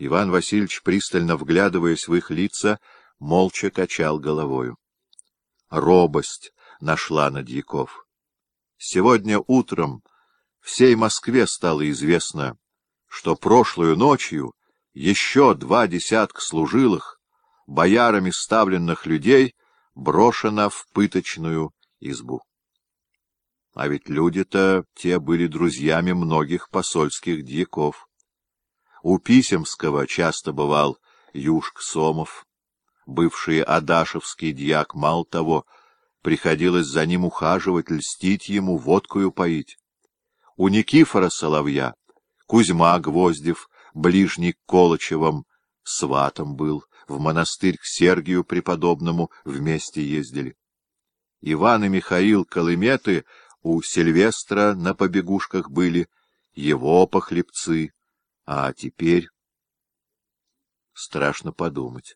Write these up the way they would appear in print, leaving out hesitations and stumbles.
Иван Васильевич, пристально вглядываясь в их лица, молча качал головою. Робость нашла на дьяков. Сегодня утром всей Москве стало известно, что прошлую ночью еще 20 служилых, боярами ставленных людей, брошено в пыточную избу. А ведь люди-то те были друзьями многих посольских дьяков. У Писемского часто бывал Юшк Сомов, бывший адашевский дьяк, мало того, приходилось за ним ухаживать, льстить ему, водкою поить. У Никифора Соловья Кузьма Гвоздев, ближний к Колычевым, сватом был, в монастырь к Сергию Преподобному вместе ездили. Иван и Михаил Колыметы у Сильвестра на побегушках были, его похлебцы, а теперь страшно подумать.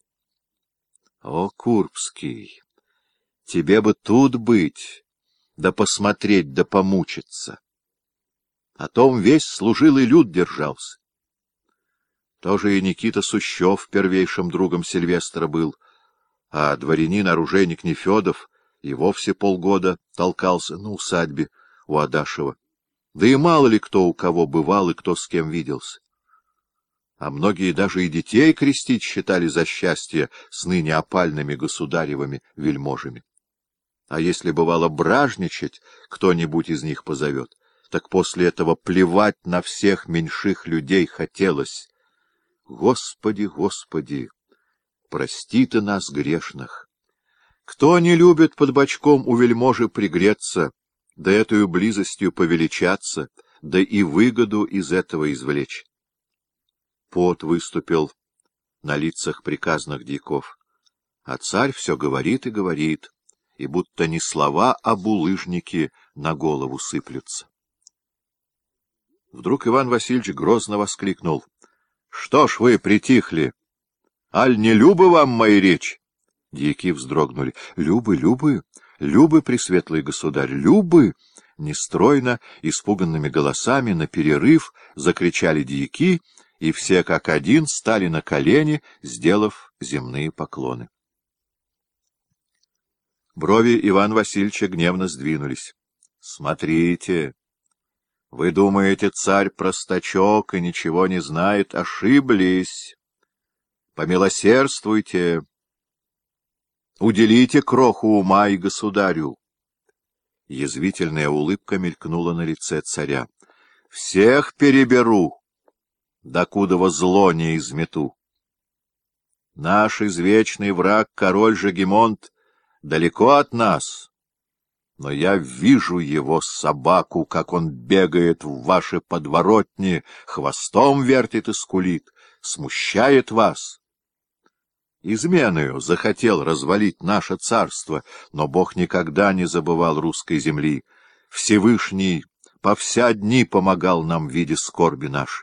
О, Курбский, тебе бы тут быть, да посмотреть, да помучиться. О том весь служилый люд держался. Тоже и Никита Сущев первейшим другом Сильвестра был, а дворянин-оружейник Нефедов и вовсе полгода толкался на усадьбе у Адашева. Да и мало ли кто у кого бывал и кто с кем виделся. А многие даже и детей крестить считали за счастье с ныне опальными государевыми вельможами. А если бывало бражничать, кто-нибудь из них позовет, так после этого плевать на всех меньших людей хотелось. Господи, Господи, прости ты нас, грешных! Кто не любит под бочком у вельможи пригреться, да этою близостью повеличаться, да и выгоду из этого извлечь? Пот выступил на лицах приказных дьяков, а царь все говорит и говорит, и будто не слова, а булыжники на голову сыплются. Вдруг Иван Васильевич грозно воскликнул: — Что ж вы притихли? Аль не любы вам мои речи? Дьяки вздрогнули. — Любы, любы, любы, пресветлый государь, любы! Нестройно, испуганными голосами, наперерыв закричали дьяки, и все как один стали на колени, сделав земные поклоны. Брови Ивана Васильевича гневно сдвинулись. — Смотрите! Вы думаете, царь простачок и ничего не знает? Ошиблись! Помилосердствуйте! Уделите кроху ума и государю! Язвительная улыбка мелькнула на лице царя. — Всех переберу, докудова зло не измету. Наш извечный враг, король Жегемонт, далеко от нас, но я вижу его собаку, как он бегает в ваши подворотни, хвостом вертит и скулит, смущает вас. Изменою захотел развалить наше царство, но Бог никогда не забывал русской земли. Всевышний по вся дни помогал нам в виде скорби нашей.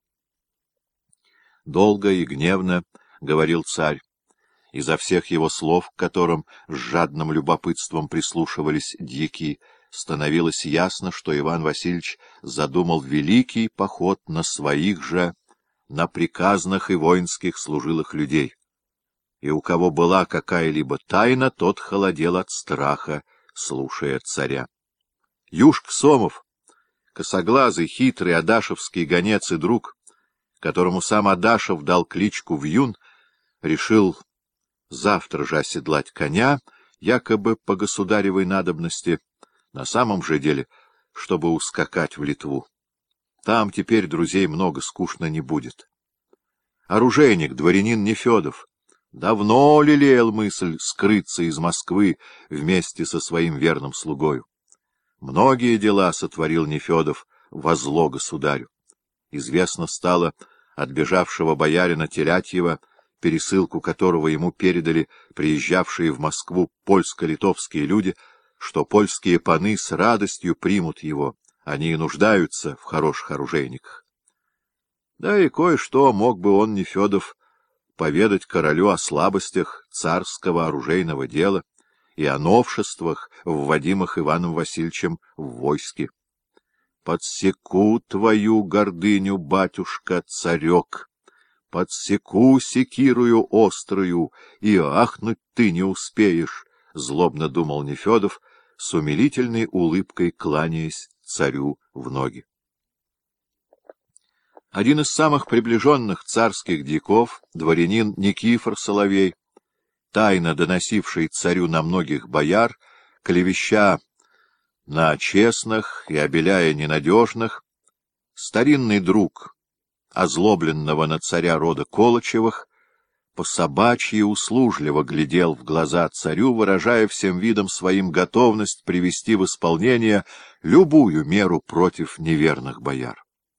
Долго и гневно говорил царь. Изо всех его слов, к которым с жадным любопытством прислушивались дьяки, становилось ясно, что Иван Васильевич задумал великий поход на своих же, на приказных и воинских служилых людей. И у кого была какая-либо тайна, тот холодел от страха, слушая царя. Юшк Сомов, косоглазый, хитрый адашевский гонец и друг, которому сам Адашев дал кличку Вьюн, решил завтра же оседлать коня, якобы по государевой надобности, на самом же деле, чтобы ускакать в Литву. Там теперь друзей много, скучно не будет. Оружейник, дворянин Нефедов, давно лелеял мысль скрыться из Москвы вместе со своим верным слугою. Многие дела сотворил Нефедов во зло государю. Известно стало от бежавшего боярина Телятьева, пересылку которого ему передали приезжавшие в Москву польско-литовские люди, что польские паны с радостью примут его, они и нуждаются в хороших оружейниках. Да и кое-что мог бы он, Нефедов, поведать королю о слабостях царского оружейного дела и о новшествах, вводимых Иваном Васильевичем в войске. Подсеку твою гордыню, батюшка, царек! подсеку секирую острую, и ахнуть ты не успеешь, — злобно думал Нефедов, с умилительной улыбкой кланяясь царю в ноги. Один из самых приближенных царских дьяков, дворянин Никифор Соловей, тайно доносивший царю на многих бояр, клевеща на честных и обеляя ненадежных, старинный друг озлобленного на царя рода Колычевых, по-собачьи услужливо глядел в глаза царю, выражая всем видом своим готовность привести в исполнение любую меру против неверных бояр.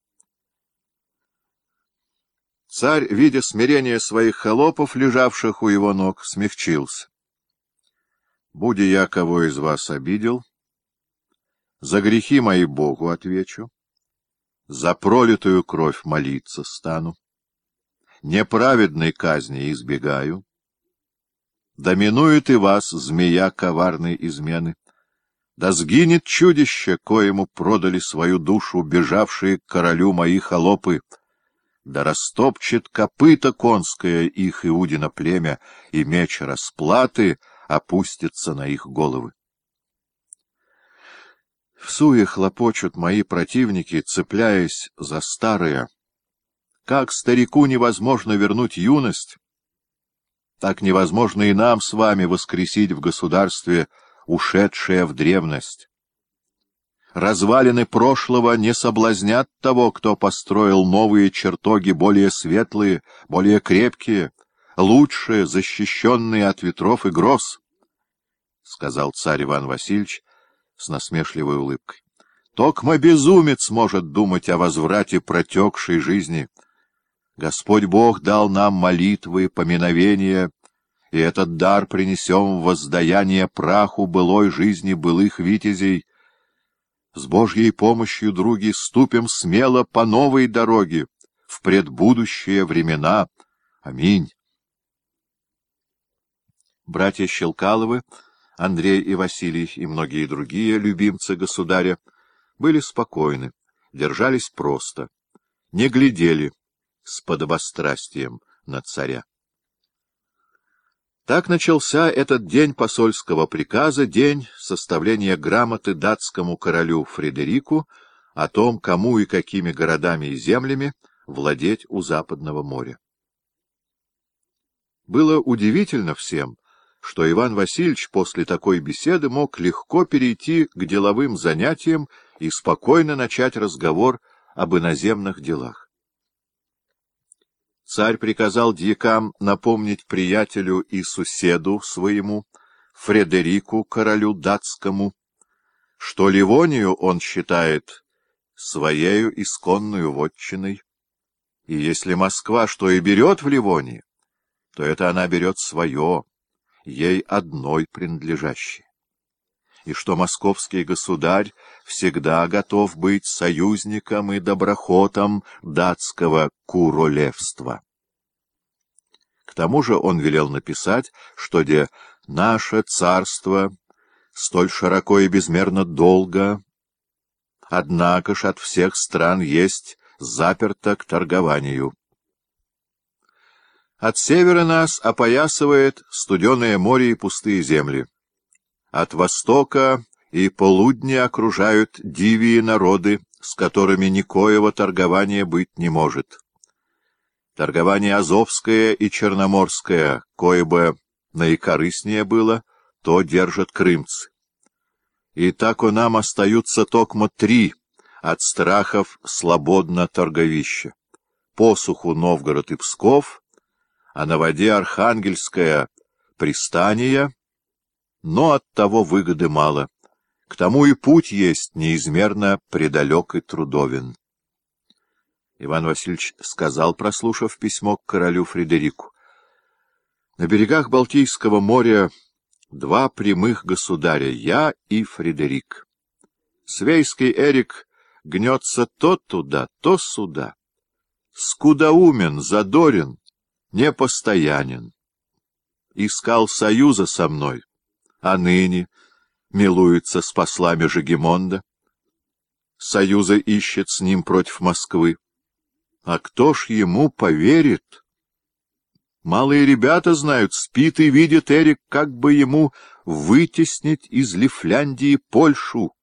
Царь, видя смирение своих холопов, лежавших у его ног, смягчился. — Будь я кого из вас обидел, за грехи мои Богу отвечу, за пролитую кровь молиться стану, неправедной казни избегаю. Да минует и вас змея коварной измены, да сгинет чудище, коему продали свою душу бежавшие к королю мои холопы, да растопчет копыта конское их Иудина племя, и меч расплаты опустится на их головы. Всуе хлопочут мои противники, цепляясь за старое. Как старику невозможно вернуть юность, так невозможно и нам с вами воскресить в государстве ушедшее в древность. Развалины прошлого не соблазнят того, кто построил новые чертоги, более светлые, более крепкие, лучше защищенные от ветров и гроз, — сказал царь Иван Васильевич с насмешливой улыбкой. Токмо безумец может думать о возврате протекшей жизни. Господь Бог дал нам молитвы, поминовения, и этот дар принесем в воздаяние праху былой жизни былых витязей. С Божьей помощью, други, ступим смело по новой дороге, в предбудущие времена. Аминь. Братья Щелкаловы, Андрей и Василий и многие другие любимцы государя были спокойны, держались просто, не глядели с подобострастием на царя. Так начался этот день посольского приказа, день составления грамоты датскому королю Фредерику о том, кому и какими городами и землями владеть у Западного моря. Было удивительно всем, что Иван Васильевич после такой беседы мог легко перейти к деловым занятиям и спокойно начать разговор об иноземных делах. Царь приказал дьякам напомнить приятелю и суседу своему, Фредерику, королю датскому, что Ливонию он считает своею исконную вотчиной, и если Москва что и берет в Ливонии, то это она берет свое, ей одной принадлежащее, и что московский государь всегда готов быть союзником и доброхотом датского куролевства. К тому же он велел написать, что наше царство столь широко и безмерно долго, однако ж от всех стран есть заперто к торгованию. От севера нас опоясывает студеное море и пустые земли. От востока и полудня окружают дивие народы, с которыми никоего торгования быть не может. Торгование Азовское и Черноморское, кое бы наикорыстнее было, то держат крымцы. И так у нам остаются токмо 3 от страхов слободно торговища. Посуху Новгород и Псков, а на воде Архангельское пристание, но от того выгоды мало. К тому и путь есть неизмерно предалек и трудовен. Иван Васильевич сказал, прослушав письмо к королю Фредерику: на берегах Балтийского моря 2 прямых государя, я и Фредерик. Свейский Эрик гнется то туда, то сюда. Скудоумен, задорен, непостоянен. Искал союза со мной, а ныне милуется с послами Жегемонда. Союза ищет с ним против Москвы. А кто ж ему поверит? Малые ребята знают, спит и видит Эрик, как бы ему вытеснить из Лифляндии Польшу.